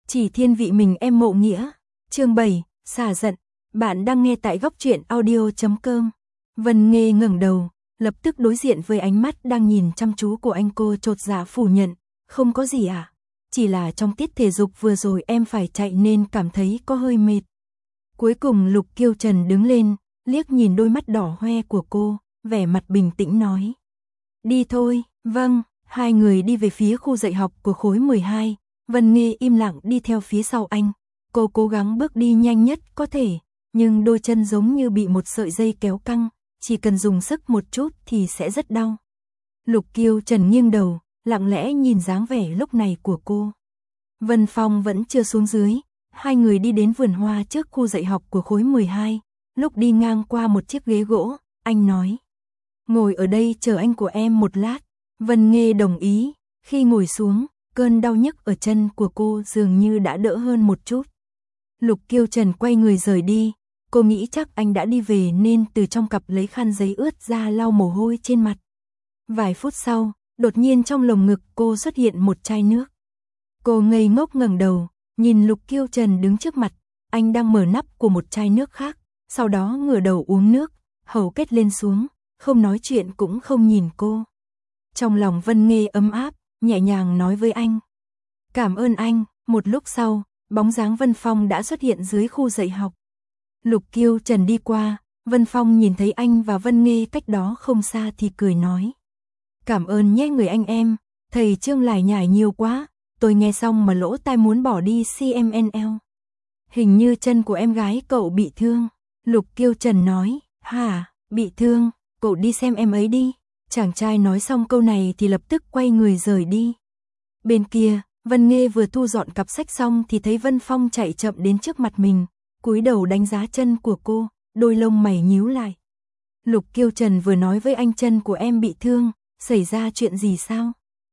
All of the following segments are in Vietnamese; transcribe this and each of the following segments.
Chỉ thiên vị mình em mộ nghĩa. Chương 7, xả giận. Bạn đang nghe tại góc truyện audio.com. Vân Nghê ngẩng đầu, lập tức đối diện với ánh mắt đang nhìn chăm chú của anh. Cô chột dạ phủ nhận, không có gì à? Chỉ là trong tiết thể dục vừa rồi em phải chạy nên cảm thấy có hơi mệt. Cuối cùng Lục Kiêu Trần đứng lên, liếc nhìn đôi mắt đỏ hoe của cô, vẻ mặt bình tĩnh nói. Đi thôi. Vâng. Hai người đi về phía khu dạy học của khối 12, Vân Nghê im lặng đi theo phía sau anh. Cô cố gắng bước đi nhanh nhất có thể, nhưng đôi chân giống như bị một sợi dây kéo căng, chỉ cần dùng sức một chút thì sẽ rất đau. Lục Kiêu Trần nghiêng đầu, lặng lẽ nhìn dáng vẻ lúc này của cô. Vân Phong vẫn chưa xuống dưới, hai người đi đến vườn hoa trước khu dạy học của khối 12, lúc đi ngang qua một chiếc ghế gỗ, anh nói. Ngồi ở đây chờ anh của em một lát. Vân Nghê đồng ý, khi ngồi xuống, cơn đau nhức ở chân của cô dường như đã đỡ hơn một chút. Lục Kiêu Trần quay người rời đi, cô nghĩ chắc anh đã đi về nên từ trong cặp lấy khăn giấy ướt ra lau mồ hôi trên mặt. Vài phút sau, đột nhiên trong lồng ngực cô xuất hiện một chai nước. Cô ngây ngốc ngẩng đầu, nhìn Lục Kiêu Trần đứng trước mặt, anh đang mở nắp của một chai nước khác, sau đó ngửa đầu uống nước, hầu kết lên xuống, không nói chuyện cũng không nhìn cô. Trong lòng Vân Nghê ấm áp, nhẹ nhàng nói với anh. Cảm ơn anh. Một lúc sau, bóng dáng Vân Phong đã xuất hiện dưới khu dạy học. Lục Kiêu Trần đi qua, Vân Phong nhìn thấy anh và Vân Nghê cách đó không xa thì cười nói. Cảm ơn nhé người anh em, thầy Trương lải nhải nhiều quá, tôi nghe xong mà lỗ tai muốn bỏ đi CMNL. Hình như chân của em gái cậu bị thương. Lục Kiêu Trần nói, hả, bị thương, cậu đi xem em ấy đi. Chàng trai nói xong câu này thì lập tức quay người rời đi. Bên kia, Vân Nghê vừa thu dọn cặp sách xong thì thấy Vân Phong chạy chậm đến trước mặt mình, cúi đầu đánh giá chân của cô, đôi lông mày nhíu lại. Lục Kiêu Trần vừa nói với anh chân của em bị thương, xảy ra chuyện gì sao?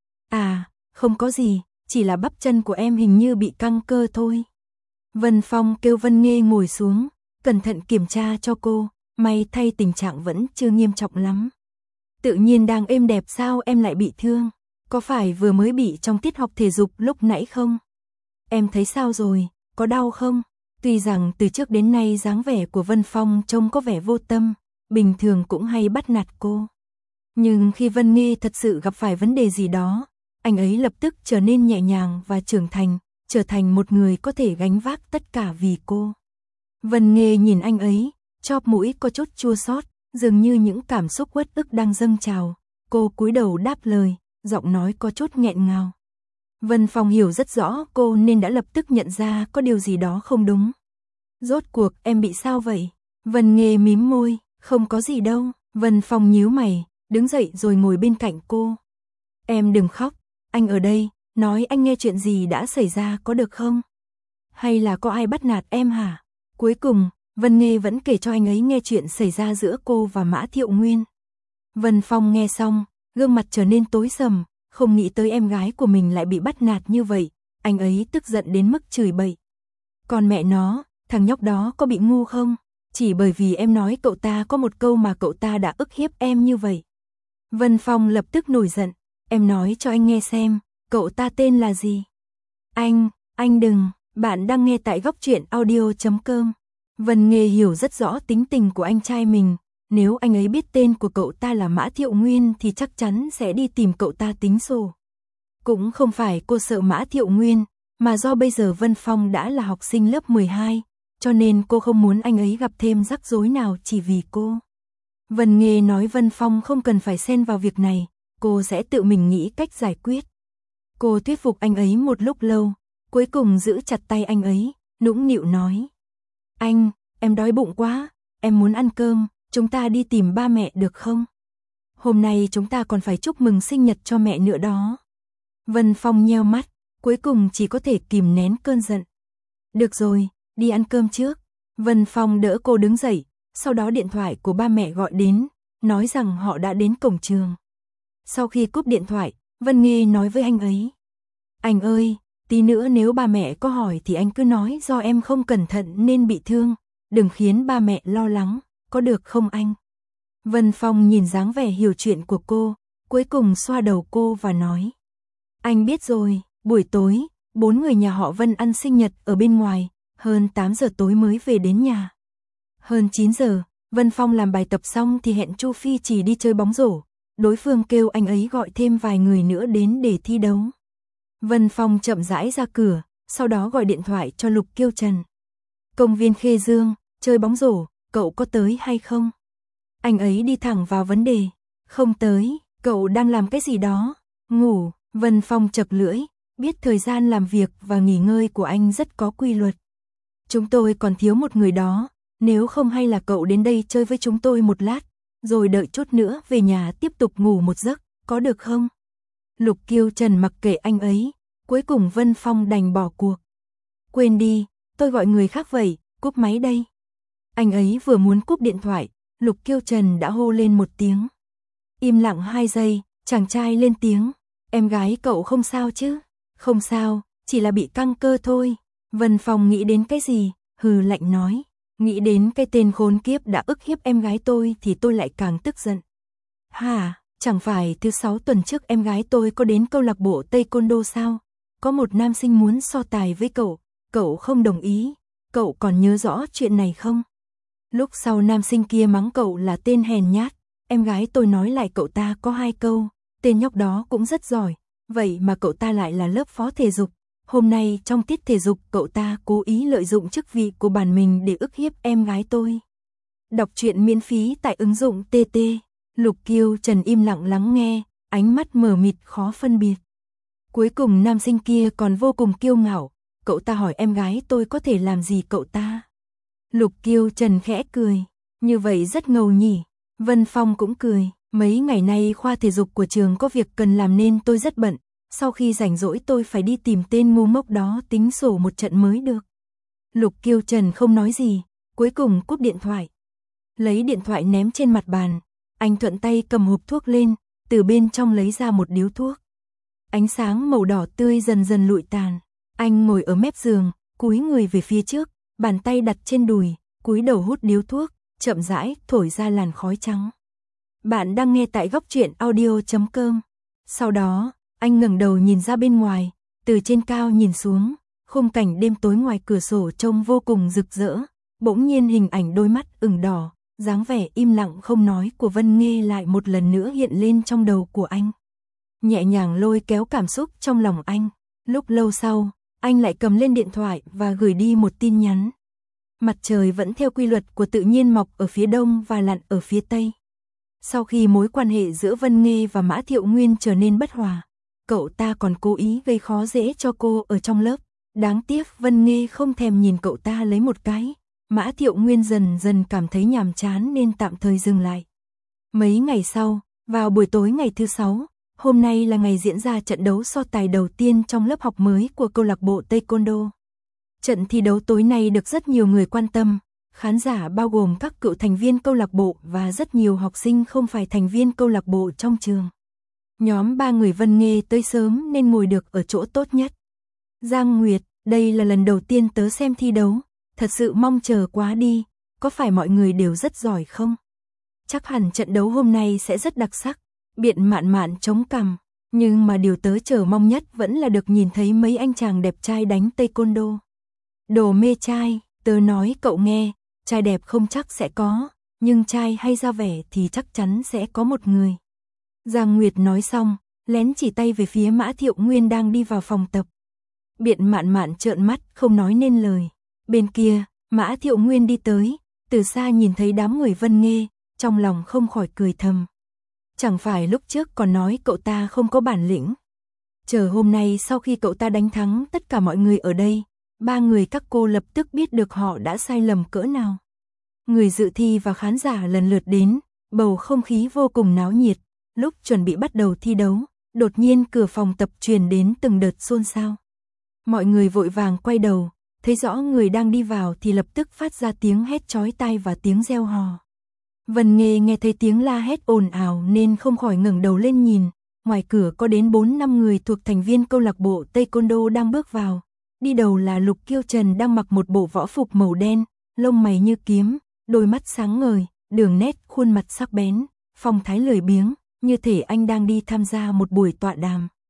À, không có gì, chỉ là bắp chân của em hình như bị căng cơ thôi. Vân Phong kêu Vân Nghê ngồi xuống, cẩn thận kiểm tra cho cô, may thay tình trạng vẫn chưa nghiêm trọng lắm. Tự nhiên đang êm đẹp sao em lại bị thương? Có phải vừa mới bị trong tiết học thể dục lúc nãy không? Em thấy sao rồi, có đau không? Tuy rằng từ trước đến nay dáng vẻ của Vân Phong trông có vẻ vô tâm, bình thường cũng hay bắt nạt cô. Nhưng khi Vân Nghê thật sự gặp phải vấn đề gì đó, anh ấy lập tức trở nên nhẹ nhàng và trưởng thành, trở thành một người có thể gánh vác tất cả vì cô. Vân Nghê nhìn anh ấy, chóp mũi có chút chua xót, dường như những cảm xúc uất ức đang dâng trào. Cô cúi đầu đáp lời, giọng nói có chút nghẹn ngào. Vân Phong hiểu rất rõ cô nên đã lập tức nhận ra có điều gì đó không đúng. Rốt cuộc em bị sao vậy? Vân Nghê mím môi, không có gì đâu. Vân Phong nhíu mày, đứng dậy rồi ngồi bên cạnh cô. Em đừng khóc, anh ở đây, nói anh nghe chuyện gì đã xảy ra có được không? Hay là có ai bắt nạt em hả? Cuối cùng, Vân Nghê vẫn kể cho anh ấy nghe chuyện xảy ra giữa cô và Mã Thiệu Nguyên. Vân Phong nghe xong, gương mặt trở nên tối sầm, không nghĩ tới em gái của mình lại bị bắt nạt như vậy, anh ấy tức giận đến mức chửi bậy. Còn mẹ nó, thằng nhóc đó có bị ngu không? Chỉ bởi vì em nói cậu ta có một câu mà cậu ta đã ức hiếp em như vậy. Vân Phong lập tức nổi giận, em nói cho anh nghe xem, cậu ta tên là gì? Anh đừng, bạn đang nghe tại góc truyện audio.com. Vân Nghê hiểu rất rõ tính tình của anh trai mình, nếu anh ấy biết tên của cậu ta là Mã Thiệu Nguyên thì chắc chắn sẽ đi tìm cậu ta tính sổ. Cũng không phải cô sợ Mã Thiệu Nguyên, mà do bây giờ Vân Phong đã là học sinh lớp 12, cho nên cô không muốn anh ấy gặp thêm rắc rối nào chỉ vì cô. Vân Nghê nói Vân Phong không cần phải xen vào việc này, cô sẽ tự mình nghĩ cách giải quyết. Cô thuyết phục anh ấy một lúc lâu, cuối cùng giữ chặt tay anh ấy, nũng nịu nói. Anh, em đói bụng quá, em muốn ăn cơm, chúng ta đi tìm ba mẹ được không? Hôm nay chúng ta còn phải chúc mừng sinh nhật cho mẹ nữa đó. Vân Phong nheo mắt, cuối cùng chỉ có thể kìm nén cơn giận. Được rồi, đi ăn cơm trước. Vân Phong đỡ cô đứng dậy, sau đó điện thoại của ba mẹ gọi đến, nói rằng họ đã đến cổng trường. Sau khi cúp điện thoại, Vân Nghê nói với anh ấy. Anh ơi, tí nữa nếu ba mẹ có hỏi thì anh cứ nói do em không cẩn thận nên bị thương, đừng khiến ba mẹ lo lắng, có được không anh? Vân Phong nhìn dáng vẻ hiểu chuyện của cô, cuối cùng xoa đầu cô và nói. Anh biết rồi, buổi tối, 4 người nhà họ Vân ăn sinh nhật ở bên ngoài, hơn 8 giờ tối mới về đến nhà. Hơn 9 giờ, Vân Phong làm bài tập xong thì hẹn Chu Phi chỉ đi chơi bóng rổ, đối phương kêu anh ấy gọi thêm vài người nữa đến để thi đấu. Vân Phong chậm rãi ra cửa, sau đó gọi điện thoại cho Lục Kiêu Trần. Công viên Khê Dương, chơi bóng rổ, cậu có tới hay không? Anh ấy đi thẳng vào vấn đề. Không tới, cậu đang làm cái gì đó? Ngủ. Vân Phong chật lưỡi, biết thời gian làm việc và nghỉ ngơi của anh rất có quy luật. Chúng tôi còn thiếu một người đó, nếu không hay là cậu đến đây chơi với chúng tôi một lát, rồi đợi chút nữa về nhà tiếp tục ngủ một giấc, có được không? Lục Kiêu Trần mặc kệ anh ấy, cuối cùng Vân Phong đành bỏ cuộc. Quên đi, tôi gọi người khác vậy, cúp máy đây. Anh ấy vừa muốn cúp điện thoại, Lục Kiêu Trần đã hô lên một tiếng. Im lặng 2 giây, chàng trai lên tiếng. Em gái cậu không sao chứ? Không sao, chỉ là bị căng cơ thôi. Vân Phong nghĩ đến cái gì? Hừ lạnh nói. Nghĩ đến cái tên khốn kiếp đã ức hiếp em gái tôi thì tôi lại càng tức giận. Hả, chẳng phải thứ 6 tuần trước em gái tôi có đến câu lạc bộ Taekwondo sao? Có một nam sinh muốn so tài với cậu, cậu không đồng ý. Cậu còn nhớ rõ chuyện này không? Lúc sau nam sinh kia mắng cậu là tên hèn nhát, em gái tôi nói lại cậu ta có 2 câu, tên nhóc đó cũng rất giỏi, vậy mà cậu ta lại là lớp phó thể dục. Hôm nay trong tiết thể dục cậu ta cố ý lợi dụng chức vị của bản mình để ức hiếp em gái tôi. Đọc truyện miễn phí tại ứng dụng TT. Lục Kiêu Trần im lặng lắng nghe, ánh mắt mờ mịt khó phân biệt. Cuối cùng nam sinh kia còn vô cùng kiêu ngạo, cậu ta hỏi em gái tôi có thể làm gì cậu ta. Lục Kiêu Trần khẽ cười, như vậy rất ngầu nhỉ. Vân Phong cũng cười, mấy ngày nay khoa thể dục của trường có việc cần làm nên tôi rất bận, sau khi rảnh rỗi tôi phải đi tìm tên ngu ngốc đó tính sổ một trận mới được. Lục Kiêu Trần không nói gì, cuối cùng cúp điện thoại. Lấy điện thoại ném trên mặt bàn, anh thuận tay cầm hộp thuốc lên, từ bên trong lấy ra một điếu thuốc. Ánh sáng màu đỏ tươi dần dần lụi tàn, anh ngồi ở mép giường, cúi người về phía trước, bàn tay đặt trên đùi, cúi đầu hút điếu thuốc, chậm rãi thổi ra làn khói trắng. Bạn đang nghe tại góc truyện audio.com. Sau đó, anh ngẩng đầu nhìn ra bên ngoài, từ trên cao nhìn xuống, khung cảnh đêm tối ngoài cửa sổ trông vô cùng rực rỡ, bỗng nhiên hình ảnh đôi mắt ửng đỏ, dáng vẻ im lặng không nói của Vân Nghê lại một lần nữa hiện lên trong đầu của anh. Nhẹ nhàng lôi kéo cảm xúc trong lòng anh, lúc lâu sau, anh lại cầm lên điện thoại và gửi đi một tin nhắn. Mặt trời vẫn theo quy luật của tự nhiên mọc ở phía đông và lặn ở phía tây. Sau khi mối quan hệ giữa Vân Nghê và Mã Thiệu Nguyên trở nên bất hòa, cậu ta còn cố ý gây khó dễ cho cô ở trong lớp. Đáng tiếc Vân Nghê không thèm nhìn cậu ta lấy một cái. Mã Thiệu Nguyên dần dần cảm thấy nhàm chán nên tạm thời dừng lại. Mấy ngày sau, vào buổi tối ngày thứ 6, hôm nay là ngày diễn ra trận đấu so tài đầu tiên trong lớp học mới của câu lạc bộ Taekwondo. Trận thi đấu tối nay được rất nhiều người quan tâm, khán giả bao gồm các cựu thành viên câu lạc bộ và rất nhiều học sinh không phải thành viên câu lạc bộ trong trường. Nhóm 3 người Vân Nghê tới sớm nên ngồi được ở chỗ tốt nhất. Giang Nguyệt, đây là lần đầu tiên tớ xem thi đấu, thật sự mong chờ quá đi, có phải mọi người đều rất giỏi không? Chắc hẳn trận đấu hôm nay sẽ rất đặc sắc. Biện Mạn Mạn chống cằm, nhưng mà điều tớ chờ mong nhất vẫn là được nhìn thấy mấy anh chàng đẹp trai đánh Taekwondo. Đồ mê trai, tớ nói cậu nghe, trai đẹp không chắc sẽ có, nhưng trai hay ra vẻ thì chắc chắn sẽ có một người. Giang Nguyệt nói xong, lén chỉ tay về phía Mã Thiệu Nguyên đang đi vào phòng tập. Biện Mạn Mạn trợn mắt không nói nên lời. Bên kia, Mã Thiệu Nguyên đi tới, từ xa nhìn thấy đám người Vân Nghê, trong lòng không khỏi cười thầm. Chẳng phải lúc trước còn nói cậu ta không có bản lĩnh. Chờ hôm nay sau khi cậu ta đánh thắng tất cả mọi người ở đây, 3 người các cô lập tức biết được họ đã sai lầm cỡ nào. Người dự thi và khán giả lần lượt đến, bầu không khí vô cùng náo nhiệt. Lúc chuẩn bị bắt đầu thi đấu, đột nhiên cửa phòng tập truyền đến từng đợt xôn xao. Mọi người vội vàng quay đầu, thấy rõ người đang đi vào thì lập tức phát ra tiếng hét chói tai và tiếng reo hò. Vân Nghê nghe thấy tiếng la hét ồn ào nên không khỏi ngẩng đầu lên nhìn, ngoài cửa có đến 4-5 người thuộc thành viên câu lạc bộ Taekwondo đang bước vào. Đi đầu là Lục Kiêu Trần đang mặc một bộ võ phục màu đen, lông mày như kiếm, đôi mắt sáng ngời, đường nét khuôn mặt sắc bén, phong thái lười biếng, như thể anh đang đi tham gia một buổi tọa đàm.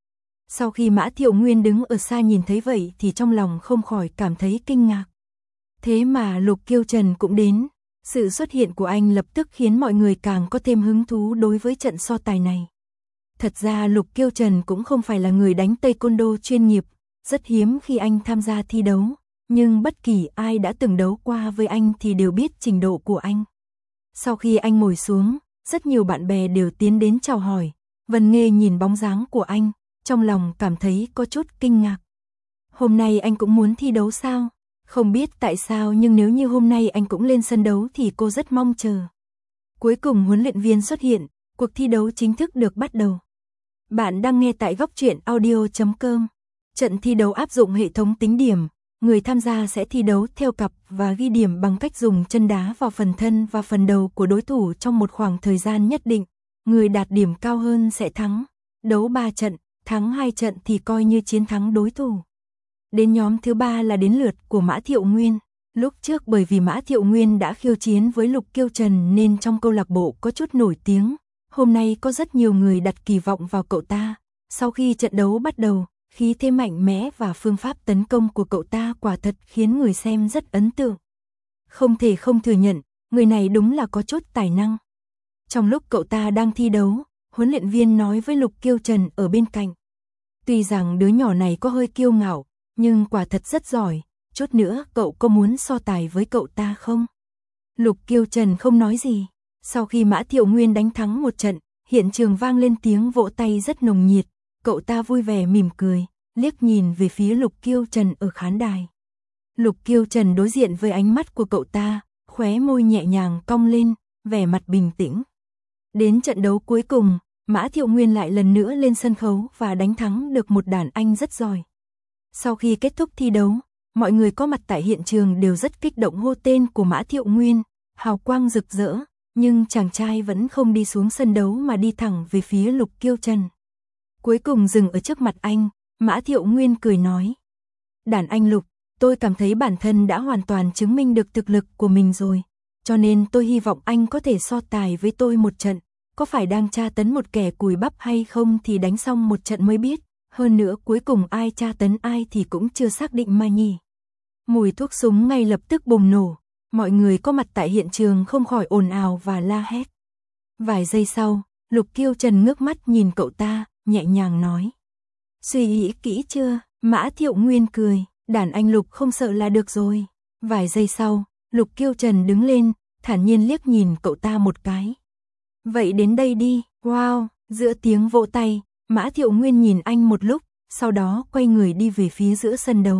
Sau khi Mã Thiệu Nguyên đứng ở xa nhìn thấy vậy thì trong lòng không khỏi cảm thấy kinh ngạc. Thế mà Lục Kiêu Trần cũng đến. Sự xuất hiện của anh lập tức khiến mọi người càng có thêm hứng thú đối với trận so tài này. Thật ra Lục Kiêu Trần cũng không phải là người đánh taekwondo chuyên nghiệp, rất hiếm khi anh tham gia thi đấu, nhưng bất kỳ ai đã từng đấu qua với anh thì đều biết trình độ của anh. Sau khi anh ngồi xuống, rất nhiều bạn bè đều tiến đến chào hỏi. Vân Nghê nhìn bóng dáng của anh, trong lòng cảm thấy có chút kinh ngạc. Hôm nay anh cũng muốn thi đấu sao? Không biết tại sao nhưng nếu như hôm nay anh cũng lên sân đấu thì cô rất mong chờ. Cuối cùng huấn luyện viên xuất hiện, cuộc thi đấu chính thức được bắt đầu. Bạn đang nghe tại góc truyện audio.com. Trận thi đấu áp dụng hệ thống tính điểm, người tham gia sẽ thi đấu theo cặp và ghi điểm bằng cách dùng chân đá vào phần thân và phần đầu của đối thủ trong một khoảng thời gian nhất định. Người đạt điểm cao hơn sẽ thắng. Đấu 3 trận, thắng 2 trận thì coi như chiến thắng đối thủ. Đến nhóm thứ 3 là đến lượt của Mã Thiệu Nguyên. Lúc trước bởi vì Mã Thiệu Nguyên đã khiêu chiến với Lục Kiêu Trần nên trong câu lạc bộ có chút nổi tiếng. Hôm nay có rất nhiều người đặt kỳ vọng vào cậu ta. Sau khi trận đấu bắt đầu, khí thế mạnh mẽ và phương pháp tấn công của cậu ta quả thật khiến người xem rất ấn tượng. Không thể không thừa nhận, người này đúng là có chút tài năng. Trong lúc cậu ta đang thi đấu, huấn luyện viên nói với Lục Kiêu Trần ở bên cạnh. Tuy rằng đứa nhỏ này có hơi kiêu ngạo, nhưng quả thật rất giỏi, chút nữa cậu có muốn so tài với cậu ta không? Lục Kiêu Trần không nói gì. Sau khi Mã Thiệu Nguyên đánh thắng một trận, hiện trường vang lên tiếng vỗ tay rất nồng nhiệt. Cậu ta vui vẻ mỉm cười, liếc nhìn về phía Lục Kiêu Trần ở khán đài. Lục Kiêu Trần đối diện với ánh mắt của cậu ta, khóe môi nhẹ nhàng cong lên, vẻ mặt bình tĩnh. Đến trận đấu cuối cùng, Mã Thiệu Nguyên lại lần nữa lên sân khấu và đánh thắng được một đàn anh rất giỏi. Sau khi kết thúc thi đấu, mọi người có mặt tại hiện trường đều rất kích động hô tên của Mã Thiệu Nguyên, hào quang rực rỡ, nhưng chàng trai vẫn không đi xuống sân đấu mà đi thẳng về phía Lục Kiêu Trần. Cuối cùng dừng ở trước mặt anh, Mã Thiệu Nguyên cười nói. Đàn anh Lục, tôi cảm thấy bản thân đã hoàn toàn chứng minh được thực lực của mình rồi, cho nên tôi hy vọng anh có thể so tài với tôi một trận. Có phải đang tra tấn một kẻ cùi bắp hay không thì đánh xong một trận mới biết, hơn nữa cuối cùng ai tra tấn ai thì cũng chưa xác định mà nhỉ. Mùi thuốc súng ngay lập tức bùng nổ, mọi người có mặt tại hiện trường không khỏi ồn ào và la hét. Vài giây sau, Lục Kiêu Trần ngước mắt nhìn cậu ta, nhẹ nhàng nói. Suy nghĩ kỹ chưa? Mã Thiệu Nguyên cười, đàn anh Lục không sợ là được rồi. Vài giây sau, Lục Kiêu Trần đứng lên, thản nhiên liếc nhìn cậu ta một cái. Vậy đến đây đi, wow, giữa tiếng vỗ tay, Mã Thiệu Nguyên nhìn anh một lúc, sau đó quay người đi về phía giữa sân đấu.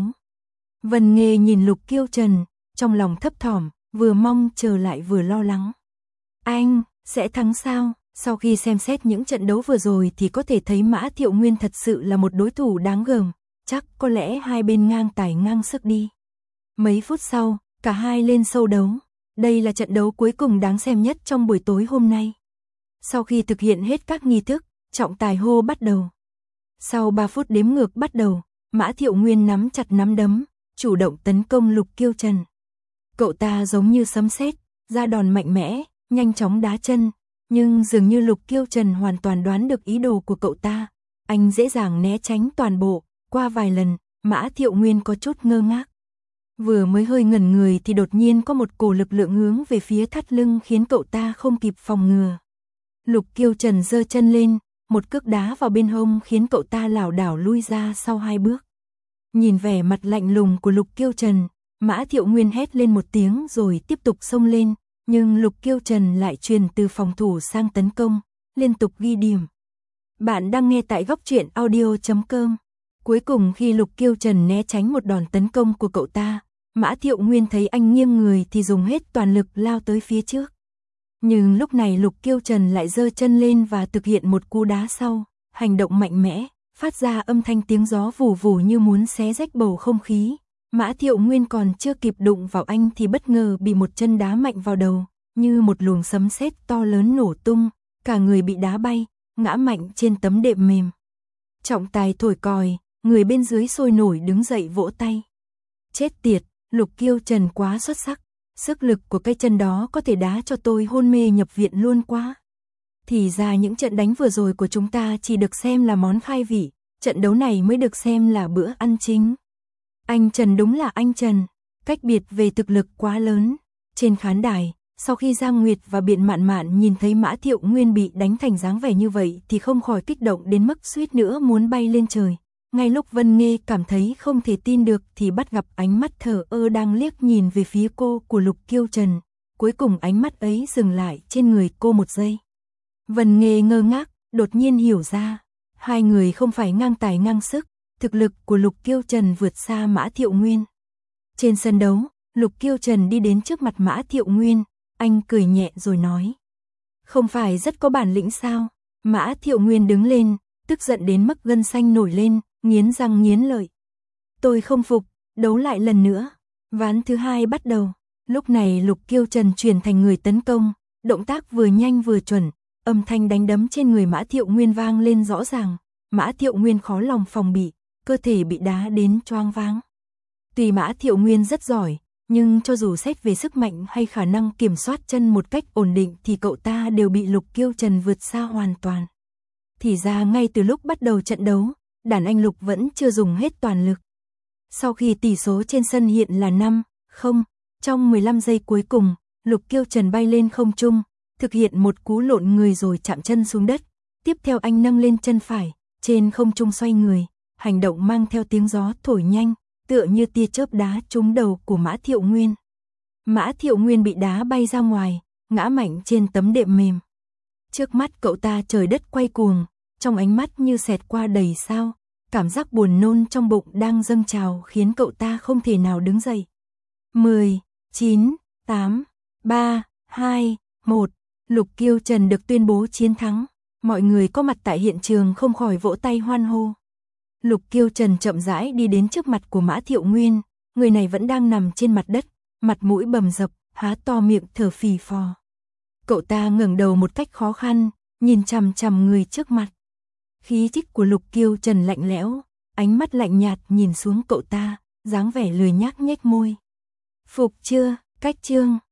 Vân Nghê nhìn Lục Kiêu Trần, trong lòng thấp thỏm, vừa mong chờ lại vừa lo lắng. Anh, sẽ thắng sao? Sau khi xem xét những trận đấu vừa rồi thì có thể thấy Mã Thiệu Nguyên thật sự là một đối thủ đáng gờm, chắc có lẽ hai bên ngang tài ngang sức đi. Mấy phút sau, cả hai lên sâu đấu. Đây là trận đấu cuối cùng đáng xem nhất trong buổi tối hôm nay. Sau khi thực hiện hết các nghi thức, trọng tài hô bắt đầu. Sau 3 phút đếm ngược bắt đầu, Mã Thiệu Nguyên nắm chặt nắm đấm, chủ động tấn công Lục Kiêu Trần. Cậu ta giống như sấm sét, ra đòn mạnh mẽ, nhanh chóng đá chân, nhưng dường như Lục Kiêu Trần hoàn toàn đoán được ý đồ của cậu ta. Anh dễ dàng né tránh toàn bộ, qua vài lần, Mã Thiệu Nguyên có chút ngơ ngác. Vừa mới hơi ngẩn người thì đột nhiên có một cổ lực lượng hướng về phía thắt lưng khiến cậu ta không kịp phòng ngừa. Lục Kiêu Trần giơ chân lên, một cước đá vào bên hông khiến cậu ta lảo đảo lui ra sau 2 bước. Nhìn vẻ mặt lạnh lùng của Lục Kiêu Trần, Mã Thiệu Nguyên hét lên một tiếng rồi tiếp tục xông lên, nhưng Lục Kiêu Trần lại truyền từ phòng thủ sang tấn công, liên tục ghi điểm. Bạn đang nghe tại góc truyện audio.com. Cuối cùng khi Lục Kiêu Trần né tránh một đòn tấn công của cậu ta, Mã Thiệu Nguyên thấy anh nghiêng người thì dùng hết toàn lực lao tới phía trước. Nhưng lúc này Lục Kiêu Trần lại giơ chân lên và thực hiện một cú đá sau, hành động mạnh mẽ, phát ra âm thanh tiếng gió vù vù như muốn xé rách bầu không khí. Mã Thiệu Nguyên còn chưa kịp đụng vào anh thì bất ngờ bị một chân đá mạnh vào đầu, như một luồng sấm sét to lớn nổ tung, cả người bị đá bay, ngã mạnh trên tấm đệm mềm. Trọng tài thổi còi, người bên dưới sôi nổi đứng dậy vỗ tay. Chết tiệt, Lục Kiêu Trần quá xuất sắc, sức lực của cái chân đó có thể đá cho tôi hôn mê nhập viện luôn quá. Thì ra những trận đánh vừa rồi của chúng ta chỉ được xem là món khai vị, trận đấu này mới được xem là bữa ăn chính. Anh Trần đúng là anh Trần, cách biệt về thực lực quá lớn. Trên khán đài, sau khi Giang Nguyệt và Biện Mạn Mạn nhìn thấy Mã Thiệu Nguyên bị đánh thành dáng vẻ như vậy thì không khỏi kích động đến mức suýt nữa muốn bay lên trời. Ngay lúc Vân Nghê cảm thấy không thể tin được thì bắt gặp ánh mắt thờ ơ đang liếc nhìn về phía cô của Lục Kiêu Trần. Cuối cùng ánh mắt ấy dừng lại trên người cô một giây. Vân Nghê ngơ ngác, đột nhiên hiểu ra. Hai người không phải ngang tài ngang sức, thực lực của Lục Kiêu Trần vượt xa Mã Thiệu Nguyên. Trên sân đấu, Lục Kiêu Trần đi đến trước mặt Mã Thiệu Nguyên, anh cười nhẹ rồi nói. Không phải rất có bản lĩnh sao? Mã Thiệu Nguyên đứng lên, tức giận đến mức gân xanh nổi lên, nghiến răng nghiến lợi. Tôi không phục, đấu lại lần nữa. Ván thứ hai bắt đầu. Lúc này Lục Kiêu Trần chuyển thành người tấn công, động tác vừa nhanh vừa chuẩn, âm thanh đánh đấm trên người Mã Thiệu Nguyên vang lên rõ ràng. Mã Thiệu Nguyên khó lòng phòng bị, cơ thể bị đá đến choáng váng. Tuy Mã Thiệu Nguyên rất giỏi, nhưng cho dù xét về sức mạnh hay khả năng kiểm soát chân một cách ổn định thì cậu ta đều bị Lục Kiêu Trần vượt xa hoàn toàn. Thì ra ngay từ lúc bắt đầu trận đấu, đàn anh Lục vẫn chưa dùng hết toàn lực. Sau khi tỷ số trên sân hiện là 5-0, trong 15 giây cuối cùng, Lục Kiêu Trần bay lên không trung, thực hiện một cú lộn người rồi chạm chân xuống đất. Tiếp theo anh nâng lên chân phải, trên không trung xoay người, hành động mang theo tiếng gió thổi nhanh, tựa như tia chớp đá trúng đầu của Mã Thiệu Nguyên. Mã Thiệu Nguyên bị đá bay ra ngoài, ngã mạnh trên tấm đệm mềm. Trước mắt cậu ta trời đất quay cuồng, trong ánh mắt như xẹt qua đầy sao, cảm giác buồn nôn trong bụng đang dâng trào khiến cậu ta không thể nào đứng dậy. 10, 9, 8, 3, 2, 1, Lục Kiêu Trần được tuyên bố chiến thắng. Mọi người có mặt tại hiện trường không khỏi vỗ tay hoan hô. Lục Kiêu Trần chậm rãi đi đến trước mặt của Mã Thiệu Nguyên, người này vẫn đang nằm trên mặt đất, mặt mũi bầm dập, há to miệng thở phì phò. Cậu ta ngẩng đầu một cách khó khăn, nhìn chằm chằm người trước mặt. Khí chất của Lục Kiêu Trần lạnh lẽo, ánh mắt lạnh nhạt nhìn xuống cậu ta, dáng vẻ lười nhác nhếch môi. Phục chưa, cách chương.